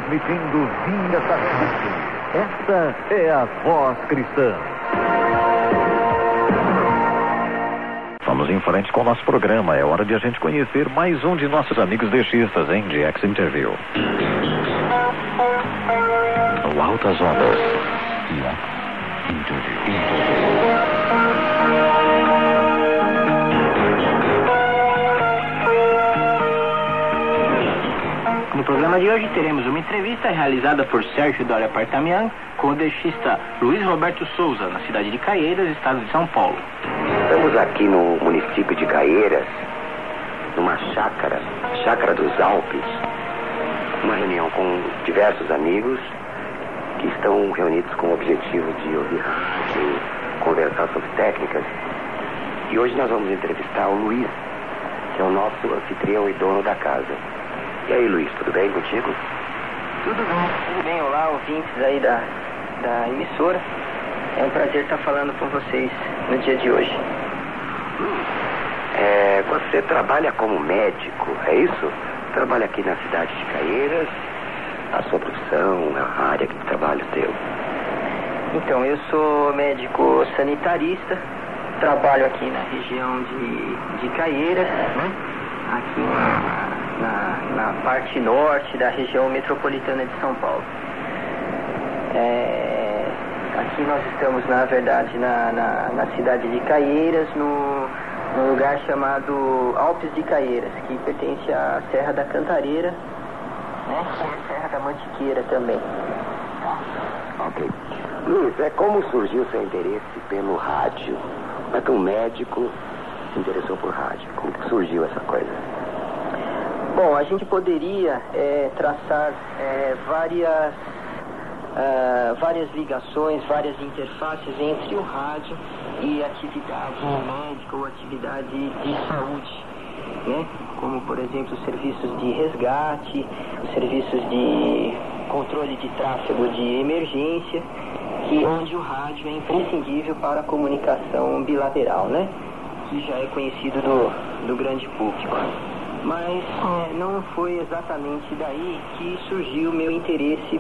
transmitindo via satélite. Esta é a Voz Cristã. Vamos em frente com o nosso programa. É hora de a gente conhecer mais um de nossos amigos deixistas em DX Interview. O Altas Ondas. DX Interview. No programa de hoje teremos uma entrevista realizada por Sérgio Doria Partamian com o deixista Luiz Roberto Souza, na cidade de Caieiras, estado de São Paulo. Estamos aqui no município de Caieiras, numa chácara dos Alpes, uma reunião com diversos amigos que estão reunidos com o objetivo de ouvir rádio, conversar sobre técnicas. E hoje nós vamos entrevistar o Luiz, que é o nosso anfitrião e dono da casa. E aí, Luiz, tudo bem contigo? Tudo bem. Olá, ouvintes aí da emissora. É um prazer estar falando com vocês no dia de hoje. Você trabalha como médico, é isso? Trabalha aqui na cidade de Caieiras, a sua profissão, a área de trabalho teu? Então, eu sou médico sanitarista, trabalho aqui na região de Caieiras, né? Aqui na parte norte da região metropolitana de São Paulo. Aqui nós estamos, na verdade, na cidade de Caieiras, num lugar chamado Alpes de Caieiras, que pertence à Serra da Cantareira, né? E a Serra da Mantiqueira também. Ok. Luiz, como surgiu o seu interesse pelo rádio? Como é que um médico se interessou por rádio? Como que surgiu essa coisa? Bom, a gente poderia traçar várias ligações, várias interfaces entre o rádio e atividade médica ou atividade de saúde, né? Como, por exemplo, os serviços de resgate, os serviços de controle de tráfego de emergência, onde o rádio é imprescindível para a comunicação bilateral, né? Que já é conhecido do grande público. Mas não foi exatamente daí que surgiu o meu interesse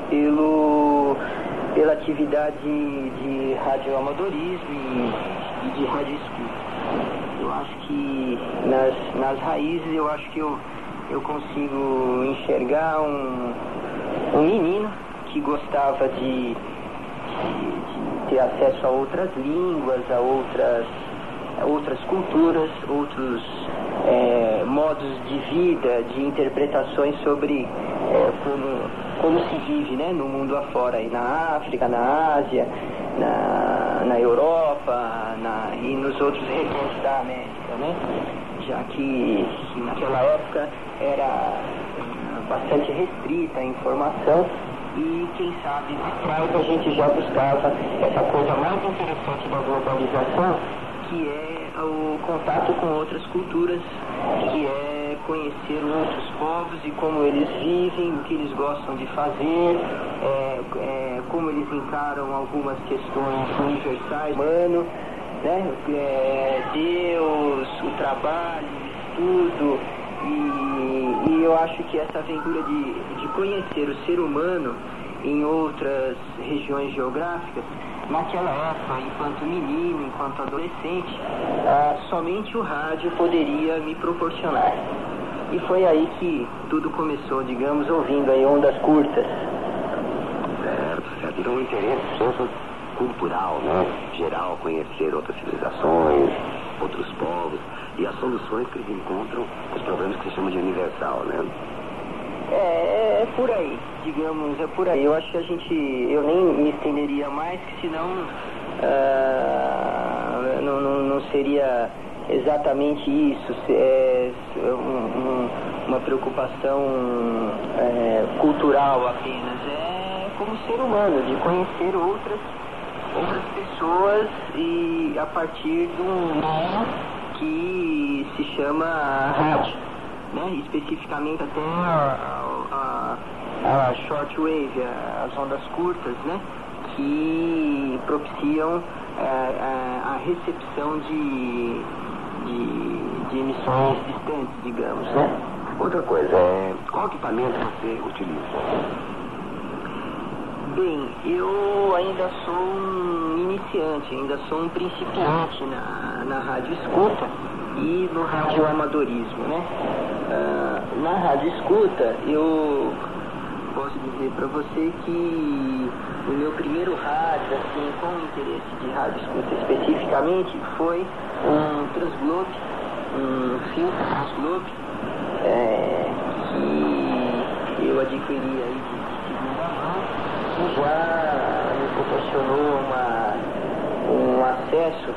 pela atividade de radioamadorismo e de radioescuta. Eu acho que nas raízes eu acho que eu consigo enxergar um menino que gostava de ter acesso a outras línguas, a outras culturas, outros modos de vida, de interpretações sobre como se vive, né, no mundo afora, aí na África, na Ásia, na Europa e nos outros recantos da América, né? Já que naquela época era bastante restrita a informação e, quem sabe, mais a gente já buscava essa coisa mais interessante da globalização, que é o contato com outras culturas, que é conhecer outros povos e como eles vivem, o que eles gostam de fazer, como eles encaram algumas questões universais, humano, né? Deus, o trabalho, o estudo, e eu acho que essa aventura de conhecer o ser humano em outras regiões geográficas, naquela época, enquanto menino, enquanto adolescente, somente o rádio poderia me proporcionar. E foi aí que tudo começou, digamos, ouvindo aí ondas curtas. Certo. Então o interesse cultural, né? Geral, conhecer outras civilizações, outros povos e as soluções que eles encontram, os problemas que se chamam de universal, né? É por aí, digamos, é por aí. Eu acho que eu nem me estenderia mais, que senão não seria exatamente isso, uma preocupação cultural apenas. É como ser humano, de conhecer outras pessoas e a partir de um meio que se chama rádio, né? Especificamente até a shortwave, as ondas curtas, né? Que propiciam a recepção de emissões distantes, digamos, né? Outra coisa, qual equipamento você utiliza? Bem, eu ainda sou um iniciante, ainda sou um principiante na rádio escuta e no rádio amadorismo, né? Na rádio escuta, eu posso dizer para você que o meu primeiro rádio, assim, com interesse de rádio escuta especificamente, foi um Transglobe, um filtro Transglobe, que eu adquiri aí de segunda mão, que já me proporcionou um acesso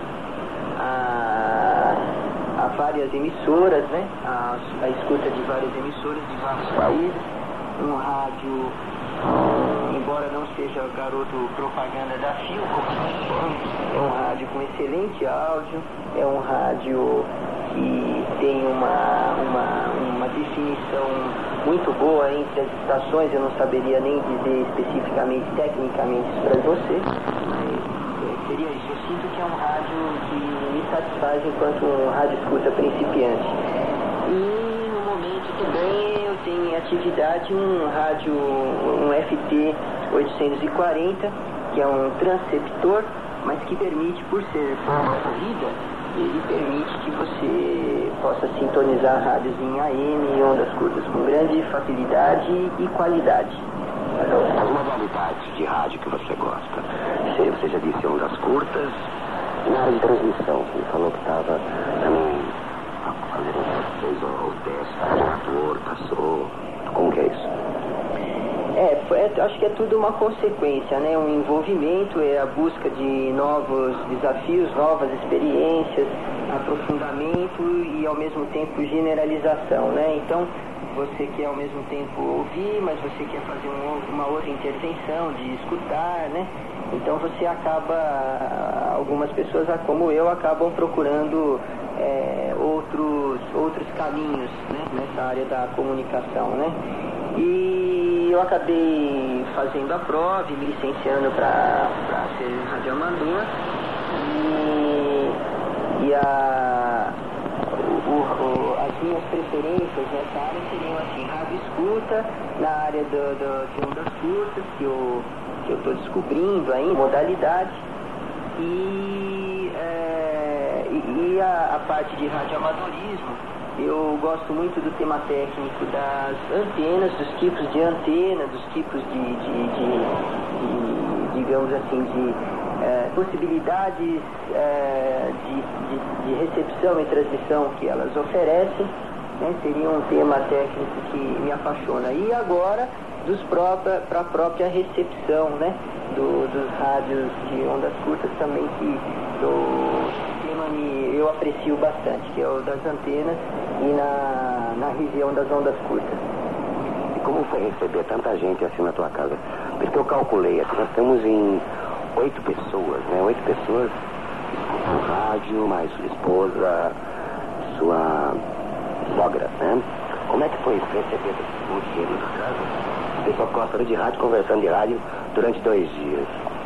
a várias emissoras, né? A escuta de várias emissoras de vários países. Um rádio, embora não seja garoto propaganda da Fio, é um rádio com excelente áudio, é um rádio que tem uma definição muito boa entre as estações. Eu não saberia nem dizer especificamente, tecnicamente isso para você, mas seria isso. Eu sinto que é um rádio que me satisfaz enquanto um rádio escuta principiante. E no momento também eu tenho em atividade um rádio, um FT 840, que é um transceptor, mas que permite, por ser forma corrida, ele permite que você possa sintonizar rádios em AM e ondas curtas com grande facilidade e qualidade. As modalidades de rádio que você gosta? Você já disse ondas curtas. Na área de transmissão, você falou que estava também fez o teste, ator, passou. Como que é isso? Acho que é tudo uma consequência, né? Um envolvimento, é a busca de novos desafios, novas experiências, aprofundamento e ao mesmo tempo generalização, né? Então você quer ao mesmo tempo ouvir, mas você quer fazer uma outra intervenção de escutar, né? Então você acaba, algumas pessoas como eu acabam procurando outros caminhos, né? Nessa área da comunicação, né? E eu acabei fazendo a prova e me licenciando para ser radioamador. E as minhas preferências nessa área seriam assim, rádio escuta, na área de ondas curtas, que eu estou descobrindo aí, modalidade, e a parte de radioamadorismo. Eu gosto muito do tema técnico das antenas, dos tipos de antena, dos tipos de digamos assim, de possibilidades de recepção e transmissão que elas oferecem, né? Seria um tema técnico que me apaixona. E agora, para a própria recepção, né? Dos rádios de ondas curtas também, que eu aprecio bastante, que é o das antenas e na região das ondas curtas. E como foi receber tanta gente assim na tua casa? Porque eu calculei, aqui nós estamos em 8 pessoas, né? 8 pessoas escutam rádio, mais sua esposa, sua sogra, né? Como é que foi receber muito cedo na tua casa? O pessoal gosta de rádio, conversando de rádio durante 2 dias.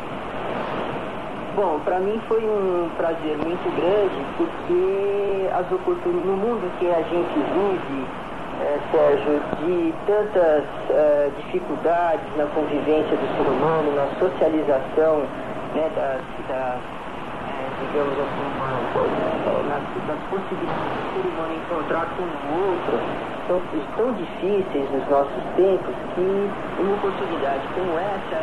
Bom, para mim foi um prazer muito grande, porque as oportunidades no mundo que a gente vive, Sérgio, de tantas dificuldades na convivência do ser humano, na socialização, né, digamos assim, das possibilidades do ser humano encontrar com o outro, são tão difíceis nos nossos tempos, que uma oportunidade como essa,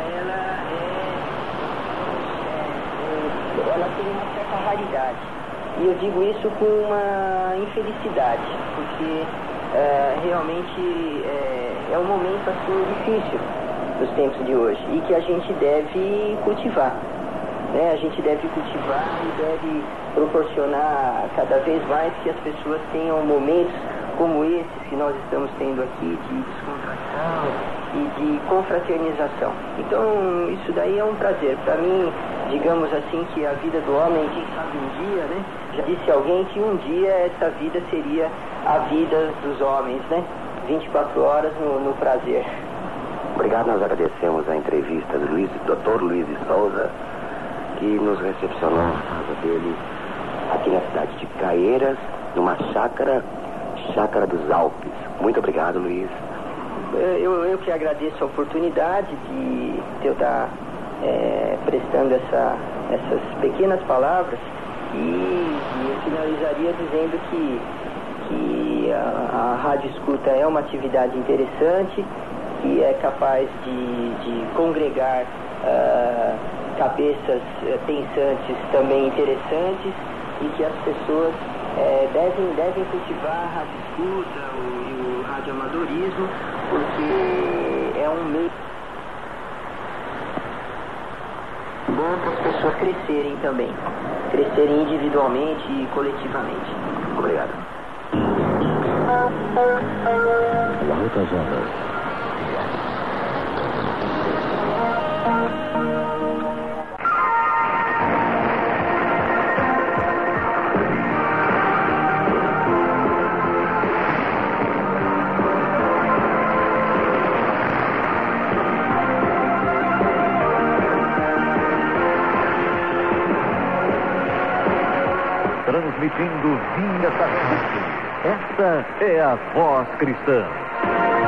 ela tem uma certa raridade. E eu digo isso com uma infelicidade, porque realmente é um momento assim difícil dos tempos de hoje e que a gente deve cultivar, né? A gente deve cultivar e deve proporcionar cada vez mais que as pessoas tenham momentos como esses que nós estamos tendo aqui, de descontração e de confraternização. Então isso daí é um prazer para mim. Digamos assim que a vida do homem, quem sabe um dia, né? Já disse alguém que um dia essa vida seria a vida dos homens, né? 24 horas no prazer. Obrigado, nós agradecemos a entrevista do Dr. Luiz de Souza, que nos recepcionou na casa dele aqui na cidade de Caieiras, numa chácara dos Alpes. Muito obrigado, Luiz. Eu que agradeço a oportunidade de eu estar prestando essas pequenas palavras, e eu finalizaria dizendo que a rádio escuta é uma atividade interessante, que é capaz de congregar cabeças pensantes também interessantes, e que as pessoas devem cultivar a rádio escuta e o radioamadorismo, porque é um meio bom para as pessoas crescerem também, crescerem individualmente e coletivamente. Obrigado. Altas ondas. Transmitindo via satélite. Esta é a Voz Cristã.